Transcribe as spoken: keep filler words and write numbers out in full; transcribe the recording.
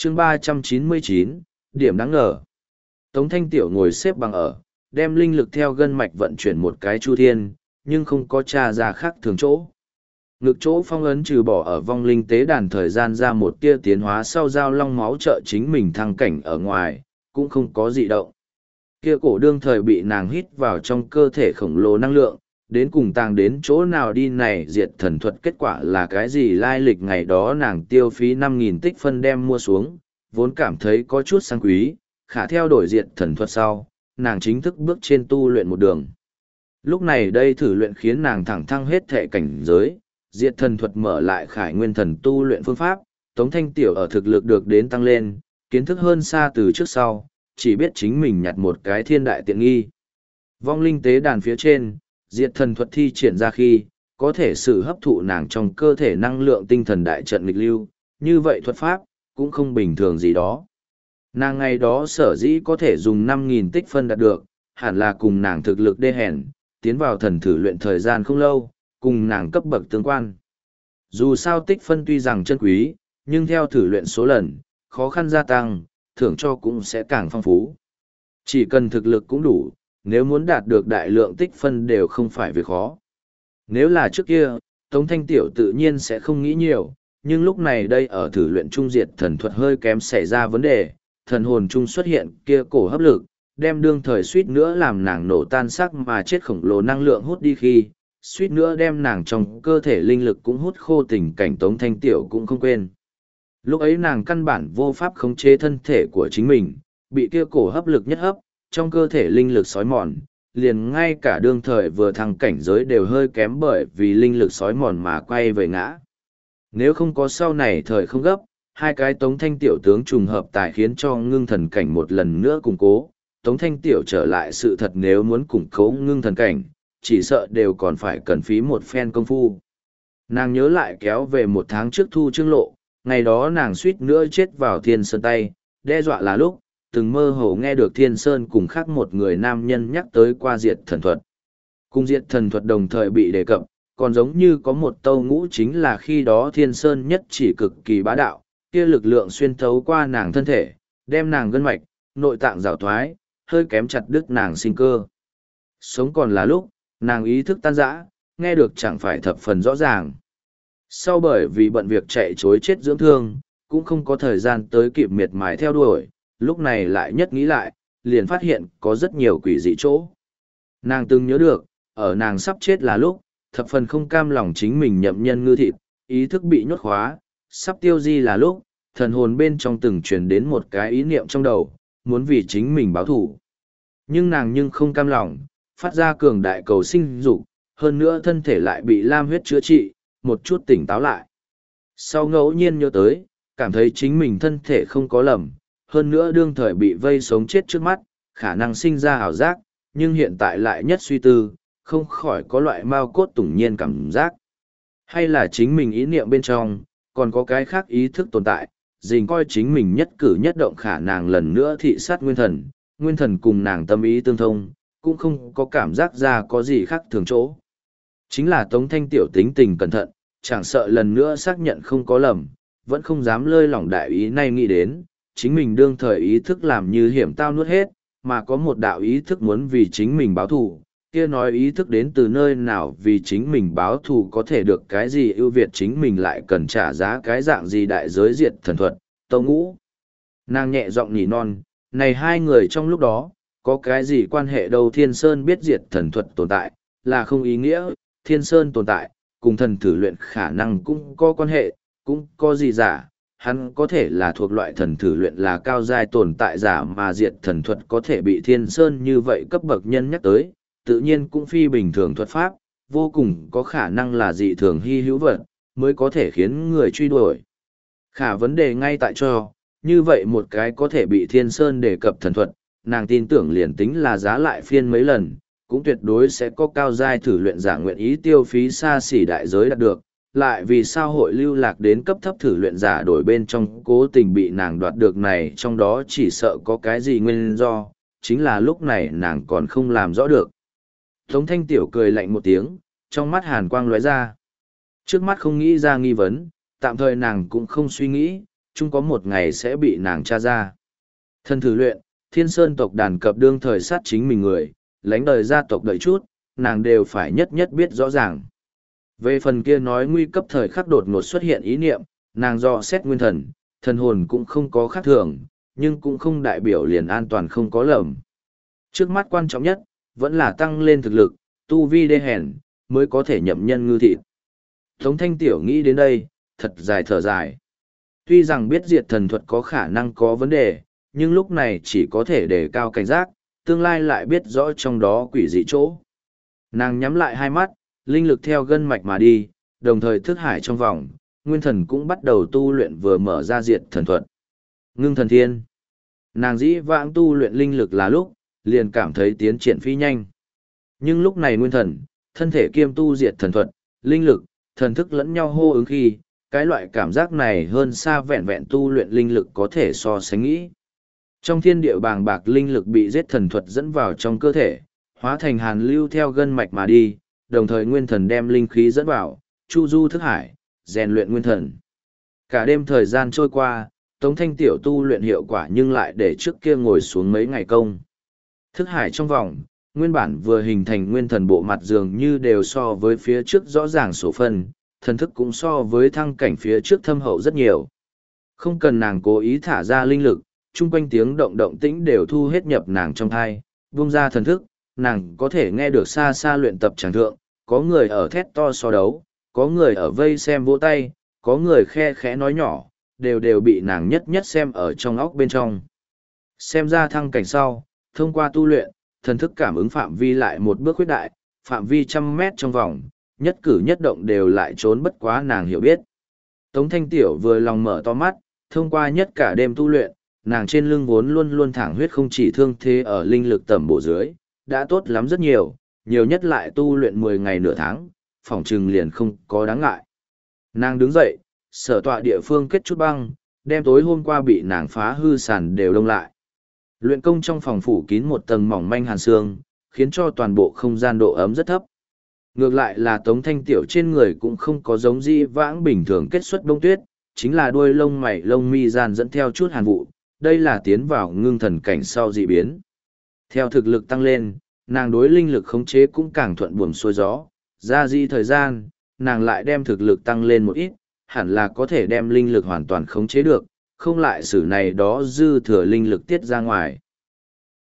chương ba trăm chín mươi chín, điểm đáng ngờ. Tống Thanh Tiểu ngồi xếp bằng ở, đem linh lực theo gân mạch vận chuyển một cái chu thiên, nhưng không có tra ra khác thường chỗ. Ngực chỗ phong ấn trừ bỏ ở vong linh tế đàn thời gian ra một tia tiến hóa sau giao long máu trợ chính mình thăng cảnh ở ngoài, cũng không có gì động. Kia cổ đương thời bị nàng hít vào trong cơ thể khổng lồ năng lượng, đến cùng tàng đến chỗ nào đi này diệt thần thuật kết quả là cái gì lai lịch ngày đó nàng tiêu phí năm nghìn tích phân đem mua xuống, vốn cảm thấy có chút sang quý, khả theo đổi diệt thần thuật sau, nàng chính thức bước trên tu luyện một đường. Lúc này đây thử luyện khiến nàng thẳng thăng hết thể cảnh giới, diệt thần thuật mở lại khải nguyên thần tu luyện phương pháp, Tống Thanh Tiểu ở thực lực được đến tăng lên, kiến thức hơn xa từ trước sau, chỉ biết chính mình nhặt một cái thiên đại tiện nghi. Vong linh tế đàn phía trên, diệt thần thuật thi triển ra khi, có thể sự hấp thụ nàng trong cơ thể năng lượng tinh thần đại trận nghịch lưu, như vậy thuật pháp, cũng không bình thường gì đó. Nàng ngày đó sở dĩ có thể dùng năm nghìn tích phân đạt được, hẳn là cùng nàng thực lực đê hèn, tiến vào thần thử luyện thời gian không lâu, cùng nàng cấp bậc tương quan. Dù sao tích phân tuy rằng chân quý, nhưng theo thử luyện số lần, khó khăn gia tăng, thưởng cho cũng sẽ càng phong phú. Chỉ cần thực lực cũng đủ, nếu muốn đạt được đại lượng tích phân đều không phải việc khó. Nếu là trước kia, Tống Thanh Tiểu tự nhiên sẽ không nghĩ nhiều, nhưng lúc này đây ở thử luyện trung diệt thần thuật hơi kém xảy ra vấn đề, thần hồn trung xuất hiện kia cổ hấp lực, đem đương thời suýt nữa làm nàng nổ tan xác mà chết khổng lồ năng lượng hút đi khi, suýt nữa đem nàng trong cơ thể linh lực cũng hút khô tình cảnh Tống Thanh Tiểu cũng không quên. Lúc ấy nàng căn bản vô pháp khống chế thân thể của chính mình, bị kia cổ hấp lực nhất hấp, trong cơ thể linh lực sói mòn, liền ngay cả đương thời vừa thăng cảnh giới đều hơi kém bởi vì linh lực sói mòn mà quay về ngã. Nếu không có sau này thời không gấp, hai cái Tống Thanh Tiểu tướng trùng hợp tài khiến cho ngưng thần cảnh một lần nữa củng cố, Tống Thanh Tiểu trở lại sự thật nếu muốn củng cố ngưng thần cảnh, chỉ sợ đều còn phải cần phí một phen công phu. Nàng nhớ lại kéo về một tháng trước thu trương lộ, ngày đó nàng suýt nữa chết vào Thiên Sơn tay, đe dọa là lúc, từng mơ hồ nghe được Thiên Sơn cùng khác một người nam nhân nhắc tới qua diệt thần thuật. Cùng diệt thần thuật đồng thời bị đề cập, còn giống như có một tâu ngũ chính là khi đó Thiên Sơn nhất chỉ cực kỳ bá đạo, kia lực lượng xuyên thấu qua nàng thân thể, đem nàng gân mạch, nội tạng rào thoái, hơi kém chặt đứt nàng sinh cơ. Sống còn là lúc, nàng ý thức tan rã, nghe được chẳng phải thập phần rõ ràng. Sau bởi vì bận việc chạy chối chết dưỡng thương, cũng không có thời gian tới kịp miệt mài theo đuổi, lúc này lại nhất nghĩ lại, liền phát hiện có rất nhiều quỷ dị chỗ. Nàng từng nhớ được, ở nàng sắp chết là lúc, thập phần không cam lòng chính mình nhậm nhân ngư thịt, ý thức bị nhốt khóa, sắp tiêu di là lúc, thần hồn bên trong từng truyền đến một cái ý niệm trong đầu, muốn vì chính mình báo thủ. Nhưng nàng nhưng không cam lòng, phát ra cường đại cầu sinh dục, hơn nữa thân thể lại bị lam huyết chữa trị, một chút tỉnh táo lại. Sau ngẫu nhiên nhớ tới, cảm thấy chính mình thân thể không có lầm, hơn nữa đương thời bị vây sống chết trước mắt, khả năng sinh ra ảo giác, nhưng hiện tại lại nhất suy tư, không khỏi có loại mao cốt tủng nhiên cảm giác. Hay là chính mình ý niệm bên trong, còn có cái khác ý thức tồn tại, dình coi chính mình nhất cử nhất động khả năng lần nữa thị sát nguyên thần, nguyên thần cùng nàng tâm ý tương thông, cũng không có cảm giác ra có gì khác thường chỗ. Chính là Tống Thanh Tiểu tính tình cẩn thận, chẳng sợ lần nữa xác nhận không có lầm, vẫn không dám lơi lỏng đại ý này nghĩ đến, chính mình đương thời ý thức làm như hiểm tao nuốt hết, mà có một đạo ý thức muốn vì chính mình báo thù, kia nói ý thức đến từ nơi nào vì chính mình báo thù có thể được cái gì ưu việt chính mình lại cần trả giá cái dạng gì đại giới diệt thần thuật, tâu ngũ. Nàng nhẹ giọng nhỉ non, này hai người trong lúc đó, có cái gì quan hệ đâu Thiên Sơn biết diệt thần thuật tồn tại, là không ý nghĩa, Thiên Sơn tồn tại, cùng thần thử luyện khả năng cũng có quan hệ, cũng có gì giả, hắn có thể là thuộc loại thần thử luyện là cao giai tồn tại giả mà diệt thần thuật có thể bị Thiên Sơn như vậy cấp bậc nhân nhắc tới, tự nhiên cũng phi bình thường thuật pháp, vô cùng có khả năng là dị thường hy hữu vật, mới có thể khiến người truy đuổi. Khả vấn đề ngay tại cho, như vậy một cái có thể bị Thiên Sơn đề cập thần thuật, nàng tin tưởng liền tính là giá lại phiên mấy lần, cũng tuyệt đối sẽ có cao giai thử luyện giả nguyện ý tiêu phí xa xỉ đại giới đạt được, lại vì sao hội lưu lạc đến cấp thấp thử luyện giả đổi bên trong cố tình bị nàng đoạt được này trong đó chỉ sợ có cái gì nguyên do, chính là lúc này nàng còn không làm rõ được. Tống Thanh Tiểu cười lạnh một tiếng, trong mắt hàn quang lóe ra. Trước mắt không nghĩ ra nghi vấn, tạm thời nàng cũng không suy nghĩ, chung có một ngày sẽ bị nàng tra ra. Thân thử luyện, Thiên Sơn tộc đàn cập đương thời sát chính mình người, lãnh đời gia tộc đợi chút, nàng đều phải nhất nhất biết rõ ràng. Về phần kia nói nguy cấp thời khắc đột ngột xuất hiện ý niệm, nàng dò xét nguyên thần, thần hồn cũng không có khác thường, nhưng cũng không đại biểu liền an toàn không có lầm. Trước mắt quan trọng nhất, vẫn là tăng lên thực lực, tu vi đê hèn, mới có thể nhậm nhân ngư thịt. Tống Thanh Tiểu nghĩ đến đây, thật dài thở dài. Tuy rằng biết diệt thần thuật có khả năng có vấn đề, nhưng lúc này chỉ có thể đề cao cảnh giác, tương lai lại biết rõ trong đó quỷ dị chỗ. Nàng nhắm lại hai mắt, linh lực theo gân mạch mà đi, đồng thời thức hải trong vòng, nguyên thần cũng bắt đầu tu luyện vừa mở ra diệt thần thuật. Ngưng thần thiên. Nàng dĩ vãng tu luyện linh lực là lúc, liền cảm thấy tiến triển phi nhanh. Nhưng lúc này nguyên thần, thân thể kiêm tu diệt thần thuật, linh lực, thần thức lẫn nhau hô ứng khi, cái loại cảm giác này hơn xa vẹn vẹn tu luyện linh lực có thể so sánh nghĩ. Trong thiên địa bàng bạc linh lực bị giết thần thuật dẫn vào trong cơ thể, hóa thành hàn lưu theo gân mạch mà đi, đồng thời nguyên thần đem linh khí dẫn vào, chu du thức hải, rèn luyện nguyên thần. Cả đêm thời gian trôi qua, Tống Thanh Tiểu tu luyện hiệu quả nhưng lại để trước kia ngồi xuống mấy ngày công. Thức hải trong vòng, nguyên bản vừa hình thành nguyên thần bộ mặt dường như đều so với phía trước rõ ràng số phân, thần thức cũng so với thăng cảnh phía trước thâm hậu rất nhiều. Không cần nàng cố ý thả ra linh lực, chung quanh tiếng động động tĩnh đều thu hết nhập nàng trong thai, vung ra thần thức, nàng có thể nghe được xa xa luyện tập tràng thượng, có người ở thét to so đấu, có người ở vây xem vỗ tay, có người khe khẽ nói nhỏ, đều đều bị nàng nhất nhất xem ở trong óc bên trong. Xem ra thăng cảnh sau, thông qua tu luyện, thần thức cảm ứng phạm vi lại một bước khuyết đại, phạm vi trăm mét trong vòng, nhất cử nhất động đều lại trốn bất quá nàng hiểu biết. Tống Thanh Tiểu vừa lòng mở to mắt, thông qua nhất cả đêm tu luyện, nàng trên lưng vốn luôn luôn thẳng huyết không chỉ thương thế ở linh lực tầm bộ dưới, đã tốt lắm rất nhiều, nhiều nhất lại tu luyện mười ngày nửa tháng, phòng trừng liền không có đáng ngại. Nàng đứng dậy, sở tọa địa phương kết chút băng, đem tối hôm qua bị nàng phá hư sàn đều đông lại. Luyện công trong phòng phủ kín một tầng mỏng manh hàn xương, khiến cho toàn bộ không gian độ ấm rất thấp. Ngược lại là Tống Thanh Tiểu trên người cũng không có giống di vãng bình thường kết xuất bông tuyết, chính là đuôi lông mày lông mi gian dẫn theo chút hàn vụ, đây là tiến vào ngưng thần cảnh sau dị biến. Theo thực lực tăng lên, nàng đối linh lực khống chế cũng càng thuận buồm xuôi gió, ra di thời gian, nàng lại đem thực lực tăng lên một ít, hẳn là có thể đem linh lực hoàn toàn khống chế được, không lại xử này đó dư thừa linh lực tiết ra ngoài.